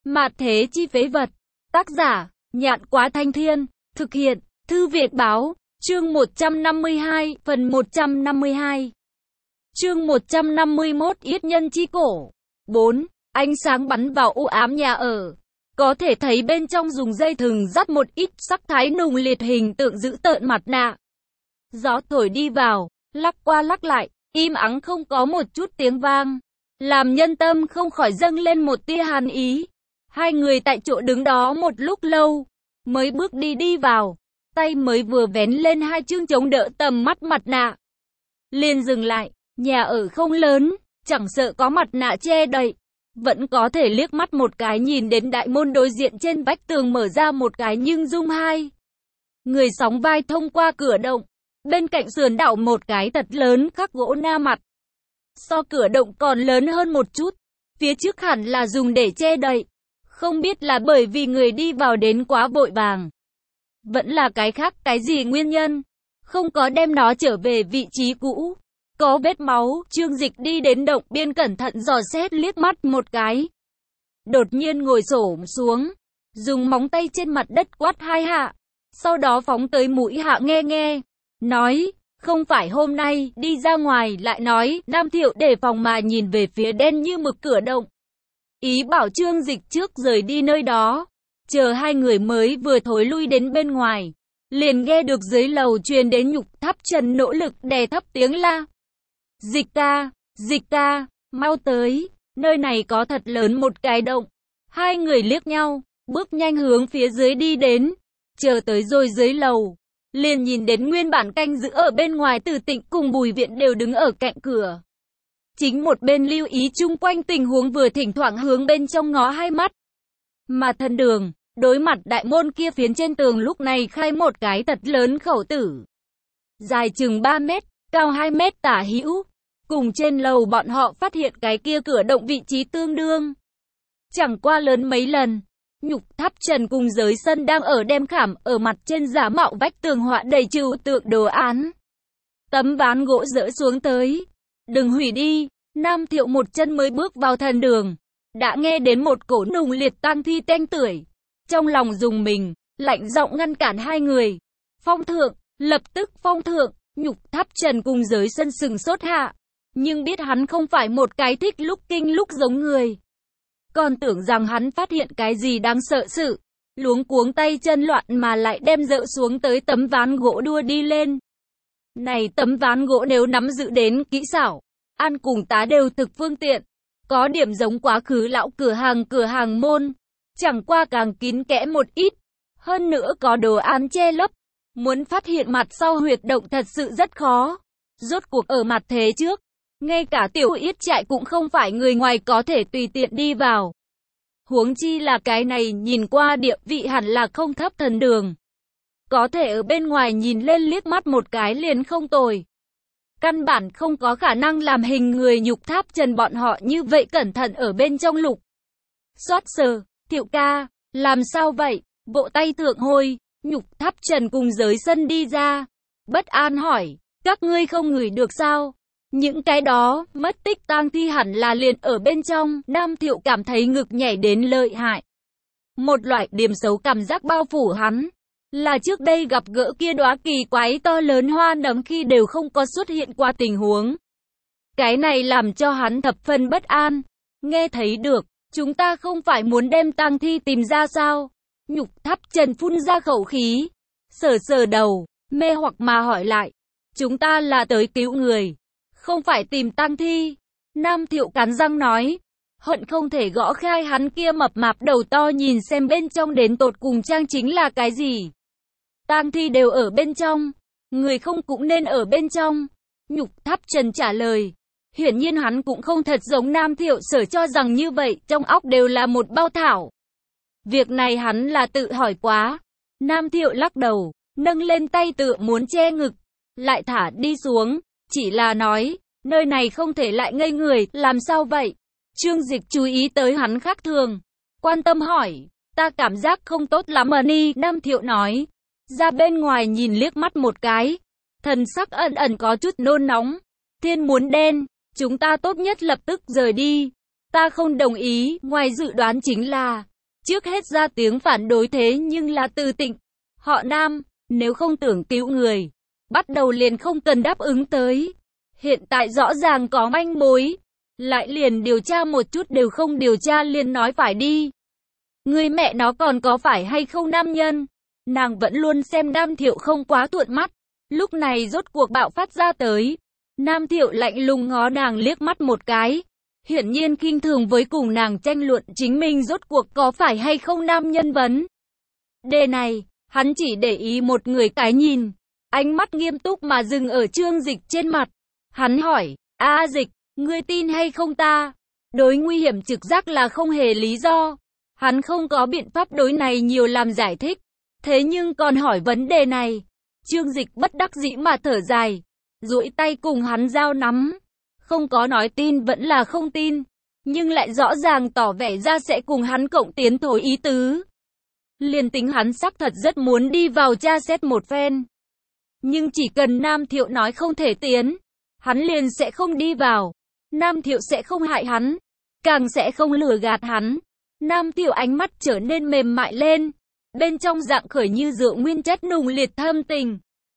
Mạt thế chi phế vật. Tác giả, Nhạn Quá Thanh Thiên. Thực hiện, Thư Việt Báo. Chương 152, phần 152. Chương 151, Yết nhân chi cổ. 4. Ánh sáng bắn vào u ám nhà ở. Có thể thấy bên trong dùng dây thừng dắt một ít sắc thái nùng liệt hình tượng giữ tợn mặt nạ. Gió thổi đi vào, lắc qua lắc lại, im ắng không có một chút tiếng vang, làm nhân tâm không khỏi dâng lên một tia hàn ý. Hai người tại chỗ đứng đó một lúc lâu, mới bước đi vào, tay mới vừa vén lên hai chương chống đỡ tầm mắt mặt nạ, liền dừng lại. Nhà ở không lớn, chẳng sợ có mặt nạ che đậy, vẫn có thể liếc mắt một cái nhìn đến đại môn đối diện trên vách tường mở ra một cái nhưng dung hai người sóng vai thông qua cửa động. Bên cạnh sườn đảo một cái thật lớn khắc gỗ na mặt, so cửa động còn lớn hơn một chút, phía trước hẳn là dùng để che đậy. Không biết là bởi vì người đi vào đến quá vội vàng, vẫn là cái khác cái gì nguyên nhân, không có đem nó trở về vị trí cũ. Có vết máu, Trương Dịch đi đến động biên cẩn thận dò xét liếc mắt một cái. Đột nhiên ngồi xổm xuống, dùng móng tay trên mặt đất quát hai hạ, sau đó phóng tới mũi hạ nghe, nói, không phải hôm nay, đi ra ngoài lại nói. Nam Thiệu đề phòng mà nhìn về phía đen như mực cửa động, ý bảo Trương Dịch trước rời đi nơi đó. Chờ hai người mới vừa thối lui đến bên ngoài, liền nghe được dưới lầu truyền đến Nhục Tháp Trần nỗ lực đè thấp tiếng la. Dịch ca, mau tới, nơi này có thật lớn một cái động. Hai người liếc nhau, bước nhanh hướng phía dưới đi đến. Chờ tới rồi dưới lầu, liền nhìn đến nguyên bản canh giữ ở bên ngoài Từ Tịnh cùng Bùi Viện đều đứng ở cạnh cửa. Chính một bên lưu ý chung quanh tình huống, vừa thỉnh thoảng hướng bên trong ngó hai mắt. Mà Thần Đường, đối mặt đại môn kia phiến trên tường lúc này khai một cái thật lớn khẩu tử, dài chừng 3 mét, cao 2 mét tả hữu. Cùng trên lầu bọn họ phát hiện cái kia cửa động vị trí tương đương, chẳng qua lớn mấy lần. Nhục Tháp Trần cùng Giới Sân đang ở đem khảm ở mặt trên giả mạo vách tường họa đầy trừu tượng đồ án. Tấm ván gỗ dỡ xuống tới. Đừng hủy đi. Nam Thiệu một chân mới bước vào Thần Đường, đã nghe đến một cổ nùng liệt tang thi tanh tưởi. Trong lòng dùng mình, lạnh giọng ngăn cản hai người. Phong thượng, lập tức phong thượng. Nhục Tháp Trần cùng Giới Sân sừng sốt hạ, nhưng biết hắn không phải một cái thích lúc kinh lúc giống người, còn tưởng rằng hắn phát hiện cái gì đáng sợ sự, luống cuống tay chân loạn mà lại đem dỡ xuống tới tấm ván gỗ đua đi lên. Này tấm ván gỗ nếu nắm giữ đến kỹ xảo, ăn cùng tá đều thực phương tiện, có điểm giống quá khứ lão cửa hàng môn, chẳng qua càng kín kẽ một ít, hơn nữa có đồ án che lấp, muốn phát hiện mặt sau huyệt động thật sự rất khó. Rốt cuộc ở mặt thế trước, ngay cả Tiểu Yết trại cũng không phải người ngoài có thể tùy tiện đi vào. Huống chi là cái này nhìn qua địa vị hẳn là không thấp Thần Đường, có thể ở bên ngoài nhìn lên liếc mắt một cái liền không tồi. Căn bản không có khả năng làm hình người Nhục Tháp Trần bọn họ như vậy cẩn thận ở bên trong lục soát sờ. Thiệu ca, làm sao vậy? Vỗ tay thượng hôi. Nhục Tháp Trần cùng Giới Sân đi ra, bất an hỏi, các ngươi không ngửi được sao? Những cái đó, mất tích tang thi hẳn là liền ở bên trong. Nam Thiệu cảm thấy ngực nhảy đến lợi hại. Một loại điểm xấu cảm giác bao phủ hắn, là trước đây gặp gỡ kia đóa kỳ quái to lớn hoa nấm khi đều không có xuất hiện qua tình huống. Cái này làm cho hắn thập phần bất an. Nghe thấy được, chúng ta không phải muốn đem tang thi tìm ra sao? Nhục Tháp Trần phun ra khẩu khí, sờ đầu, mê hoặc mà hỏi lại. Chúng ta là tới cứu người, không phải tìm tang thi. Nam Thiệu cắn răng nói, hận không thể gõ khai hắn kia mập mạp đầu to nhìn xem bên trong đến tột cùng trang chính là cái gì. Tang thi đều ở bên trong, người không cũng nên ở bên trong. Nhục Tháp Trần trả lời. Hiển nhiên hắn cũng không thật giống Nam Thiệu sở cho rằng như vậy, trong óc đều là một bao thảo. Việc này hắn là tự hỏi quá. Nam Thiệu lắc đầu, nâng lên tay tựa muốn che ngực, lại thả đi xuống, chỉ là nói, nơi này không thể lại ngây người, làm sao vậy? Trương Dịch chú ý tới hắn khác thường, quan tâm hỏi, ta cảm giác không tốt lắm à ni. Nam Thiệu nói, ra bên ngoài nhìn liếc mắt một cái, thần sắc ẩn có chút nôn nóng. Thiên muốn đen, chúng ta tốt nhất lập tức rời đi. Ta không đồng ý, ngoài dự đoán chính là Trước hết ra tiếng phản đối thế nhưng là Từ Tịnh. Họ Nam, nếu không tưởng cứu người, bắt đầu liền không cần đáp ứng tới. Hiện tại rõ ràng có manh mối, lại liền điều tra một chút đều không điều tra liền nói phải đi. Người mẹ nó còn có phải hay không nam nhân? Nàng vẫn luôn xem Nam Thiệu không quá thuận mắt, lúc này rốt cuộc bạo phát ra tới. Nam Thiệu lạnh lùng ngó nàng liếc mắt một cái, hiển nhiên khinh thường với cùng nàng tranh luận chính mình rốt cuộc có phải hay không nam nhân vấn. Đề này, hắn chỉ để ý một người cái nhìn, ánh mắt nghiêm túc mà dừng ở Trương Dịch trên mặt. Hắn hỏi, A Dịch, ngươi tin hay không ta? Đối nguy hiểm trực giác là không hề lý do. Hắn không có biện pháp đối này nhiều làm giải thích. Thế nhưng còn hỏi vấn đề này. Trương Dịch bất đắc dĩ mà thở dài, duỗi tay cùng hắn giao nắm. Không có nói tin vẫn là không tin, nhưng lại rõ ràng tỏ vẻ ra sẽ cùng hắn cộng tiến thối ý tứ. Liền tính hắn xác thật rất muốn đi vào tra xét một phen. Nhưng chỉ cần Nam Thiệu nói không thể tiến, hắn liền sẽ không đi vào. Nam Thiệu sẽ không hại hắn, càng sẽ không lừa gạt hắn. Nam Thiệu ánh mắt trở nên mềm mại lên, bên trong dạng khởi như rượu nguyên chất nùng liệt thâm tình.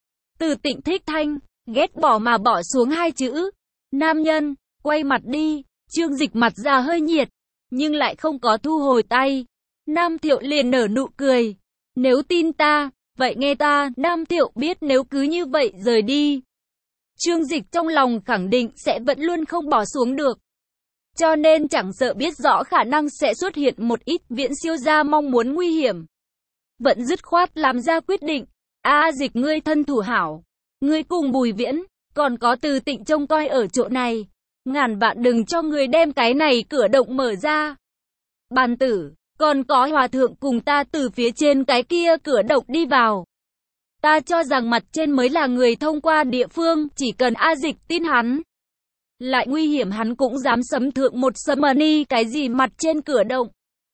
Từ Tịnh thích thanh, ghét bỏ mà bỏ xuống hai chữ. Nam nhân, quay mặt đi. Trương Dịch mặt ra hơi nhiệt, nhưng lại không có thu hồi tay. Nam Thiệu liền nở nụ cười. Nếu tin ta, vậy nghe ta. Nam Thiệu biết nếu cứ như vậy rời đi, Trương Dịch trong lòng khẳng định sẽ vẫn luôn không bỏ xuống được. Cho nên chẳng sợ biết rõ khả năng sẽ xuất hiện một ít viễn siêu gia mong muốn nguy hiểm, vẫn dứt khoát làm ra quyết định. A Dịch ngươi thân thủ hảo, ngươi cùng Bùi Viễn, còn có Từ Tịnh trông coi ở chỗ này. Ngàn vạn đừng cho người đem cái này cửa động mở ra. Bàn tử, còn có hòa thượng cùng ta từ phía trên cái kia cửa động đi vào. Ta cho rằng mặt trên mới là người thông qua địa phương, chỉ cần A Dịch tin hắn. Lại nguy hiểm hắn cũng dám sấm thượng một summoning cái gì mặt trên cửa động.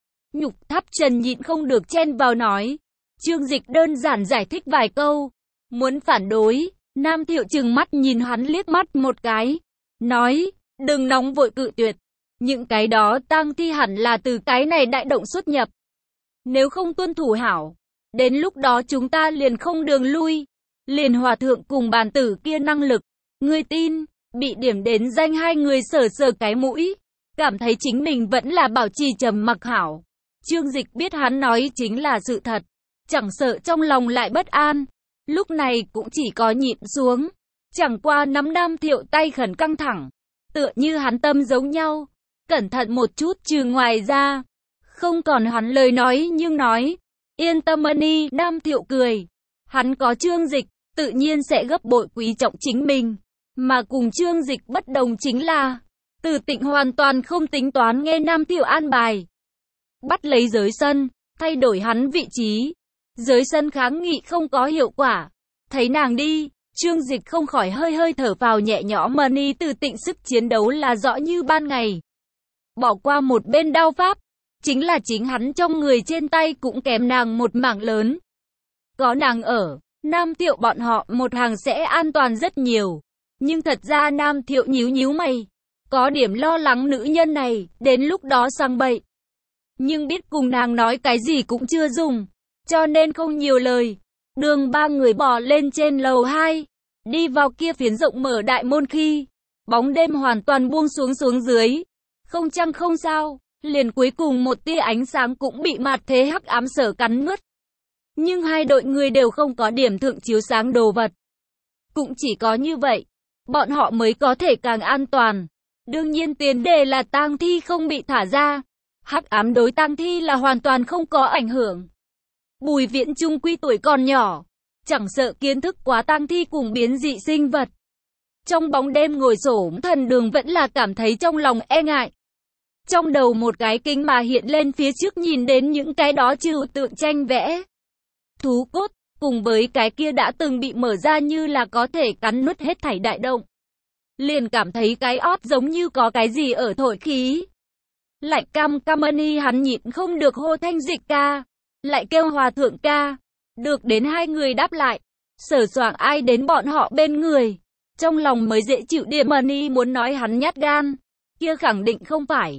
Nhục Tháp Trần nhịn không được chen vào nói. Trương Dịch đơn giản giải thích vài câu. Muốn phản đối, Nam Thiệu trừng mắt nhìn hắn liếc mắt một cái. Nói, đừng nóng vội cự tuyệt. Những cái đó tang thi hẳn là từ cái này đại động xuất nhập. Nếu không tuân thủ hảo, đến lúc đó chúng ta liền không đường lui. Liền hòa thượng cùng bàn tử kia năng lực, ngươi tin? Bị điểm đến danh hai người sờ sờ cái mũi, cảm thấy chính mình vẫn là bảo trì trầm mặc hảo. Trương Dịch biết hắn nói chính là sự thật, chẳng sợ trong lòng lại bất an, lúc này cũng chỉ có nhịn xuống. Chẳng qua nắm Nam Thiệu tay khẩn căng thẳng, tựa như hắn tâm giống nhau, cẩn thận một chút trừ ngoài ra. Không còn hắn lời nói nhưng nói, yên tâm đi. Nam Thiệu cười, hắn có Trương Dịch, tự nhiên sẽ gấp bội quý trọng chính mình. Mà cùng Trương Dịch bất đồng chính là, Từ Tịnh hoàn toàn không tính toán nghe Nam Thiệu an bài. Bắt lấy giới sân, thay đổi hắn vị trí. Giới sân kháng nghị không có hiệu quả. Thấy nàng đi, Trương Dịch không khỏi hơi hơi thở phào nhẹ nhõm. Money Từ Tịnh sức chiến đấu là rõ như ban ngày. Bỏ qua một bên đao pháp, chính là chính hắn trong người trên tay cũng kém nàng một mảng lớn. Có nàng ở, Nam Thiệu bọn họ một hàng sẽ an toàn rất nhiều. Nhưng thật ra Nam Thiệu nhíu nhíu mày, có điểm lo lắng nữ nhân này, đến lúc đó sang bậy. Nhưng biết cùng nàng nói cái gì cũng chưa dùng, cho nên không nhiều lời. Đường ba người bò lên trên lầu 2, đi vào kia phiến rộng mở đại môn khi, bóng đêm hoàn toàn buông xuống dưới. Không trăng không sao, liền cuối cùng một tia ánh sáng cũng bị mạt thế hắc ám sở cắn nuốt. Nhưng hai đội người đều không có điểm thượng chiếu sáng đồ vật. Cũng chỉ có như vậy, bọn họ mới có thể càng an toàn. Đương nhiên tiền đề là tang thi không bị thả ra. Hắc ám đối tang thi là hoàn toàn không có ảnh hưởng. Bùi Viễn trung quy tuổi còn nhỏ, chẳng sợ kiến thức quá tang thi cùng biến dị sinh vật. Trong bóng đêm ngồi xổm thần đường vẫn là cảm thấy trong lòng e ngại. Trong đầu một cái kính mà hiện lên phía trước nhìn đến những cái đó trừu tượng tranh vẽ. Thú cốt, cùng với cái kia đã từng bị mở ra như là có thể cắn nuốt hết thảy đại động. Liền cảm thấy cái ót giống như có cái gì ở thổi khí. Lại Camani hắn nhịn không được hô thanh Dịch ca, lại kêu Hòa thượng ca. Được đến hai người đáp lại, sở soạng ai đến bọn họ bên người. Trong lòng mới dễ chịu điểm. Money muốn nói hắn nhát gan, kia khẳng định không phải.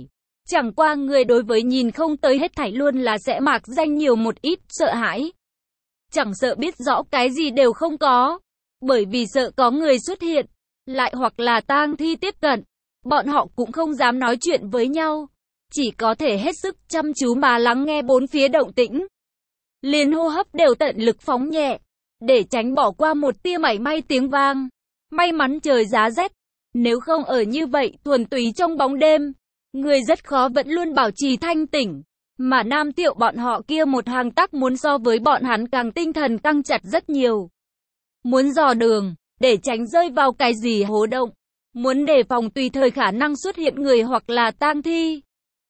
Chẳng qua người đối với nhìn không tới hết thảy luôn là sẽ mạc danh nhiều một ít sợ hãi. Chẳng sợ biết rõ cái gì đều không có, bởi vì sợ có người xuất hiện, lại hoặc là tang thi tiếp cận, bọn họ cũng không dám nói chuyện với nhau, chỉ có thể hết sức chăm chú mà lắng nghe bốn phía động tĩnh. Liền hô hấp đều tận lực phóng nhẹ, để tránh bỏ qua một tia mảy may tiếng vang. May mắn trời giá rét, nếu không ở như vậy thuần túy trong bóng đêm, người rất khó vẫn luôn bảo trì thanh tỉnh. Mà Nam Thiệu bọn họ kia một hàng tắc muốn so với bọn hắn càng tinh thần căng chặt rất nhiều. Muốn dò đường, để tránh rơi vào cái gì hố động. Muốn đề phòng tùy thời khả năng xuất hiện người hoặc là tang thi.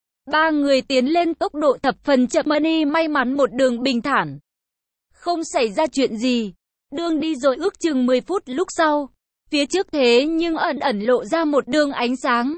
Ba người tiến lên tốc độ thập phần chậm, Money may mắn một đường bình thản. Không xảy ra chuyện gì. Đường đi rồi ước chừng 10 phút lúc sau. Phía trước thế nhưng ẩn ẩn lộ ra một đường ánh sáng.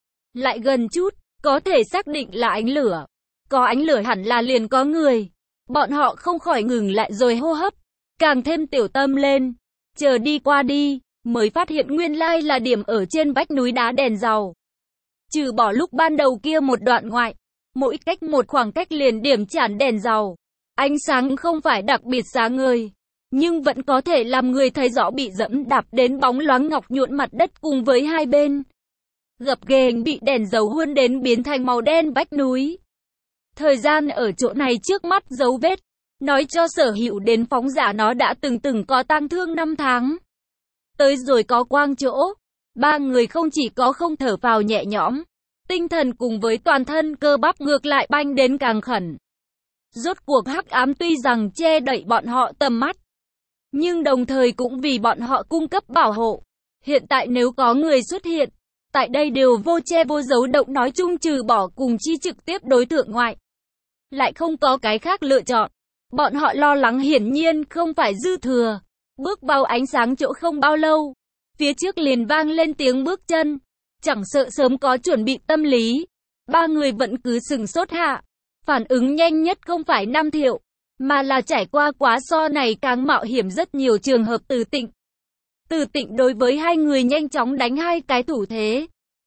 Lại gần chút, có thể xác định là ánh lửa. Có ánh lửa hẳn là liền có người. Bọn họ không khỏi ngừng lại rồi hô hấp. Càng thêm tiểu tâm lên. Chờ đi qua đi, mới phát hiện nguyên lai là điểm ở trên vách núi đá đèn dầu. Trừ bỏ lúc ban đầu kia một đoạn ngoại, mỗi cách một khoảng cách liền điểm chản đèn dầu. Ánh sáng không phải đặc biệt sáng ngời, nhưng vẫn có thể làm người thấy rõ bị dẫm đạp đến bóng loáng ngọc nhuộn mặt đất cùng với hai bên. Gập ghềnh bị đèn dầu huân đến biến thành màu đen vách núi. Thời gian ở chỗ này trước mắt dấu vết, nói cho Sở Hữu đến phóng giả nó đã từng có tang thương 5 tháng. Tới rồi có quang chỗ, ba người không chỉ có không thở phào nhẹ nhõm, tinh thần cùng với toàn thân cơ bắp ngược lại banh đến càng khẩn. Rốt cuộc hắc ám tuy rằng che đậy bọn họ tầm mắt, nhưng đồng thời cũng vì bọn họ cung cấp bảo hộ. Hiện tại nếu có người xuất hiện, tại đây đều vô che vô giấu động, nói chung trừ bỏ cùng chi trực tiếp đối tượng ngoại, lại không có cái khác lựa chọn. Bọn họ lo lắng hiển nhiên không phải dư thừa. Bước vào ánh sáng chỗ không bao lâu, phía trước liền vang lên tiếng bước chân. Chẳng sợ sớm có chuẩn bị tâm lý, ba người vẫn cứ sừng sốt hạ. Phản ứng nhanh nhất không phải Nam Thiệu, mà là trải qua quá so này càng mạo hiểm rất nhiều trường hợp Từ Tịnh. Từ Tịnh đối với hai người nhanh chóng đánh hai cái thủ thế,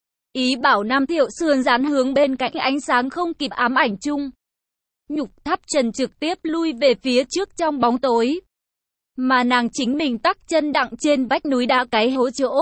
ý bảo Nam Thiệu sườn dán hướng bên cạnh ánh sáng không kịp ám ảnh chung. Nhục Tháp Trần trực tiếp lui về phía trước trong bóng tối, mà nàng chính mình tắc chân đặng trên vách núi đá cái hố chỗ.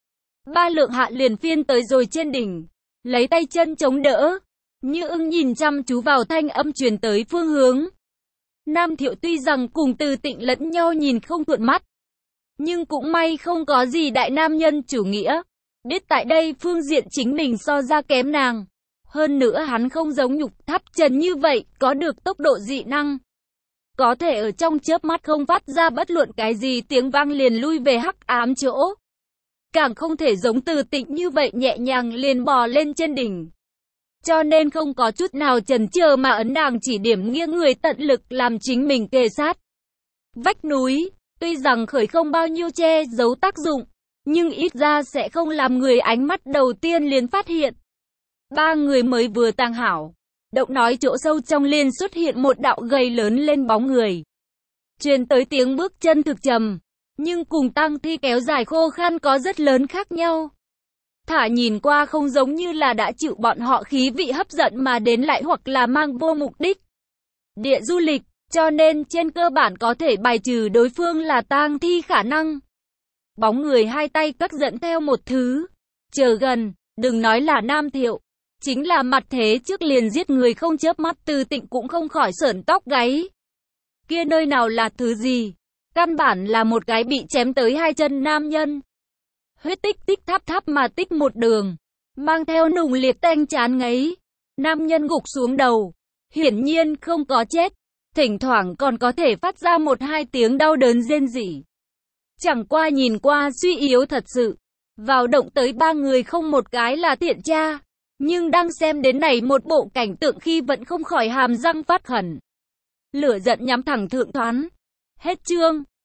Ba Lượng Hạ liền phiên tới rồi trên đỉnh, lấy tay chân chống đỡ, như ưng nhìn chăm chú vào thanh âm truyền tới phương hướng. Nam Thiệu tuy rằng cùng Từ Tịnh lẫn nhau nhìn không thuận mắt, nhưng cũng may không có gì đại nam nhân chủ nghĩa, biết tại đây phương diện chính mình so ra kém nàng. Hơn nữa hắn không giống Nhục Tháp Trần như vậy, có được tốc độ dị năng. Có thể ở trong chớp mắt không phát ra bất luận cái gì tiếng vang liền lui về hắc ám chỗ. Càng không thể giống Từ Tịnh như vậy nhẹ nhàng liền bò lên trên đỉnh. Cho nên không có chút nào chần chờ mà ấn nàng chỉ điểm nghiêng người tận lực làm chính mình kề sát vách núi. Tuy rằng khởi không bao nhiêu che giấu tác dụng, nhưng ít ra sẽ không làm người ánh mắt đầu tiên liền phát hiện. Ba người mới vừa tàng hảo, động nói chỗ sâu trong liền xuất hiện một đạo gầy lớn lên bóng người. Truyền tới tiếng bước chân thực trầm, nhưng cùng tang thi kéo dài khô khan có rất lớn khác nhau. Thả nhìn qua không giống như là đã chịu bọn họ khí vị hấp dẫn mà đến lại hoặc là mang vô mục đích địa du lịch, cho nên trên cơ bản có thể bài trừ đối phương là tang thi khả năng. Bóng người hai tay cất dẫn theo một thứ, chờ gần, đừng nói là Nam Thiệu, chính là mặt thế trước liền giết người không chớp mắt Từ Tịnh cũng không khỏi sởn tóc gáy. Kia nơi nào là thứ gì? Căn bản là một cái bị chém tới hai chân nam nhân. Huyết tích tích tháp tháp mà tích một đường, mang theo nùng liệt tanh chán ngấy. Nam nhân gục xuống đầu, hiển nhiên không có chết, thỉnh thoảng còn có thể phát ra một hai tiếng đau đớn rên rỉ. Chẳng qua nhìn qua suy yếu thật sự. Vào động tới ba người không một cái là thiện tra, nhưng đang xem đến này một bộ cảnh tượng khi vẫn không khỏi hàm răng phát khẩn. Lửa giận nhắm thẳng thượng thoán. Hết chương.